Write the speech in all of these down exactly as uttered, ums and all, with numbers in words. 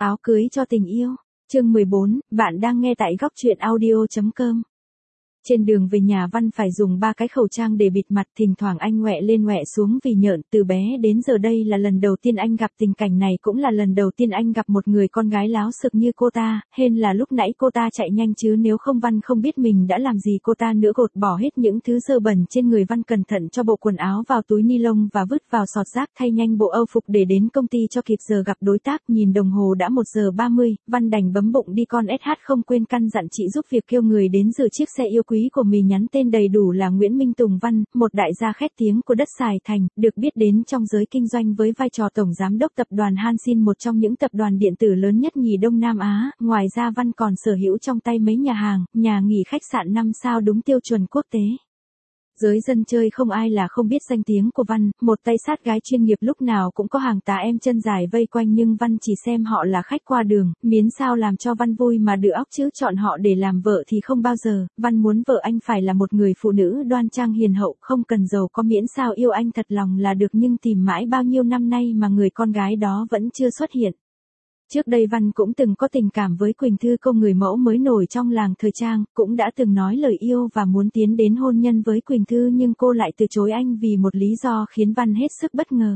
Áo cưới cho tình yêu. Chương mười bốn, bạn đang nghe tại góc truyện audio chấm com. Trên đường về nhà Văn phải dùng ba cái khẩu trang để bịt mặt, thỉnh thoảng anh ngoẹ lên ngoẹ xuống vì nhợn. Từ bé đến giờ đây là lần đầu tiên anh gặp tình cảnh này, cũng là lần đầu tiên anh gặp một người con gái láo xực như cô ta. Hên là lúc nãy cô ta chạy nhanh, chứ nếu không Văn không biết mình đã làm gì cô ta nữa. Gột bỏ hết những thứ dơ bẩn trên người, Văn cẩn thận cho bộ quần áo vào túi ni lông và vứt vào sọt rác, thay nhanh bộ âu phục để đến công ty cho kịp giờ gặp đối tác. Nhìn đồng hồ đã một giờ ba mươi, Văn đành bấm bụng đi con ét hát, không quên căn dặn chị giúp việc kêu người đến rửa chiếc xe yêu quý của mình. Nhắn tên đầy đủ là Nguyễn Minh Tùng Văn, một đại gia khét tiếng của đất Sài Thành, được biết đến trong giới kinh doanh với vai trò tổng giám đốc tập đoàn Hansin, một trong những tập đoàn điện tử lớn nhất nhì Đông Nam Á. Ngoài ra Văn còn sở hữu trong tay mấy nhà hàng, nhà nghỉ, khách sạn năm sao đúng tiêu chuẩn quốc tế. Giới dân chơi không ai là không biết danh tiếng của Văn, một tay sát gái chuyên nghiệp, lúc nào cũng có hàng tá em chân dài vây quanh, nhưng Văn chỉ xem họ là khách qua đường, miễn sao làm cho Văn vui mà đưa óc, chứ chọn họ để làm vợ thì không bao giờ. Văn muốn vợ anh phải là một người phụ nữ đoan trang hiền hậu, không cần giàu có, miễn sao yêu anh thật lòng là được, nhưng tìm mãi bao nhiêu năm nay mà người con gái đó vẫn chưa xuất hiện. Trước đây Văn cũng từng có tình cảm với Quỳnh Thư, cô người mẫu mới nổi trong làng thời trang, cũng đã từng nói lời yêu và muốn tiến đến hôn nhân với Quỳnh Thư, nhưng cô lại từ chối anh vì một lý do khiến Văn hết sức bất ngờ.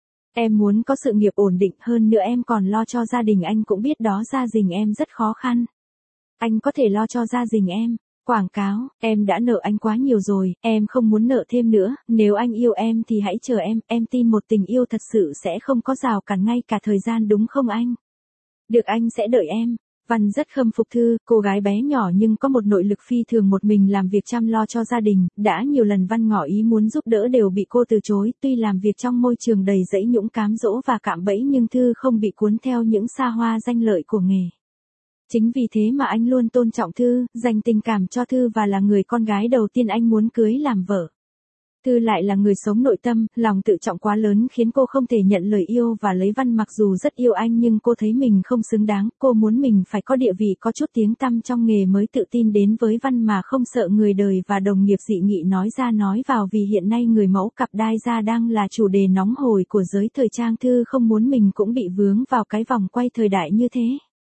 Em muốn có sự nghiệp ổn định, hơn nữa em còn lo cho gia đình, anh cũng biết đó, gia đình em rất khó khăn. Anh có thể lo cho gia đình em. Quảng cáo, em đã nợ anh quá nhiều rồi, em không muốn nợ thêm nữa, nếu anh yêu em thì hãy chờ em, em tin một tình yêu thật sự sẽ không có rào cản ngay cả thời gian, đúng không anh? Được, anh sẽ đợi em. Văn rất khâm phục Thư, cô gái bé nhỏ nhưng có một nội lực phi thường, một mình làm việc chăm lo cho gia đình. Đã nhiều lần Văn ngỏ ý muốn giúp đỡ đều bị cô từ chối, tuy làm việc trong môi trường đầy rẫy nhũng, cám dỗ và cạm bẫy, nhưng Thư không bị cuốn theo những xa hoa danh lợi của nghề. Chính vì thế mà anh luôn tôn trọng Thư, dành tình cảm cho Thư và là người con gái đầu tiên anh muốn cưới làm vợ. Thư lại là người sống nội tâm, lòng tự trọng quá lớn khiến cô không thể nhận lời yêu và lấy Văn. Mặc dù rất yêu anh nhưng cô thấy mình không xứng đáng, cô muốn mình phải có địa vị, có chút tiếng tăm trong nghề mới tự tin đến với Văn mà không sợ người đời và đồng nghiệp dị nghị nói ra nói vào, vì hiện nay người mẫu cặp đai da đang là chủ đề nóng hổi của giới thời trang. Thư không muốn mình cũng bị vướng vào cái vòng quay thời đại như thế.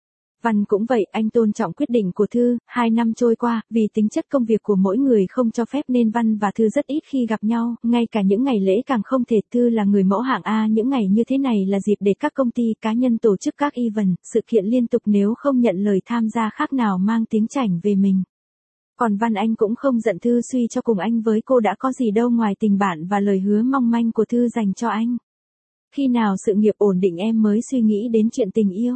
Văn cũng vậy, anh tôn trọng quyết định của Thư. Hai năm trôi qua, vì tính chất công việc của mỗi người không cho phép nên Văn và Thư rất ít khi gặp nhau, ngay cả những ngày lễ càng không thể. Thư là người mẫu hạng A, những ngày như thế này là dịp để các công ty, cá nhân tổ chức các event, sự kiện liên tục, nếu không nhận lời tham gia khác nào mang tiếng chảnh về mình. Còn Văn anh cũng không giận Thư, suy cho cùng anh với cô đã có gì đâu ngoài tình bạn và lời hứa mong manh của Thư dành cho anh. Khi nào sự nghiệp ổn định em mới suy nghĩ đến chuyện tình yêu.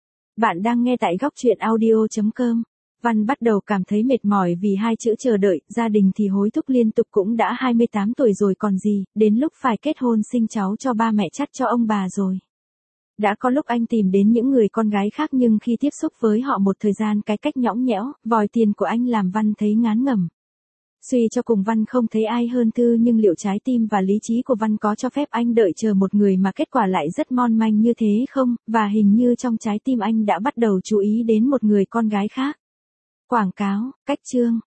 Bạn đang nghe tại góc truyện audio chấm com. Văn bắt đầu cảm thấy mệt mỏi vì hai chữ chờ đợi, gia đình thì hối thúc liên tục, cũng đã hai mươi tám tuổi rồi còn gì, đến lúc phải kết hôn sinh cháu cho ba mẹ chắt cho ông bà rồi. Đã có lúc anh tìm đến những người con gái khác, nhưng khi tiếp xúc với họ một thời gian, cái cách nhõng nhẽo, vòi tiền của anh làm Văn thấy ngán ngẩm. Suy cho cùng Văn không thấy ai hơn Thư, nhưng liệu trái tim và lý trí của Văn có cho phép anh đợi chờ một người mà kết quả lại rất mon manh như thế không? Và hình như trong trái tim anh đã bắt đầu chú ý đến một người con gái khác. Quảng cáo, cách chương,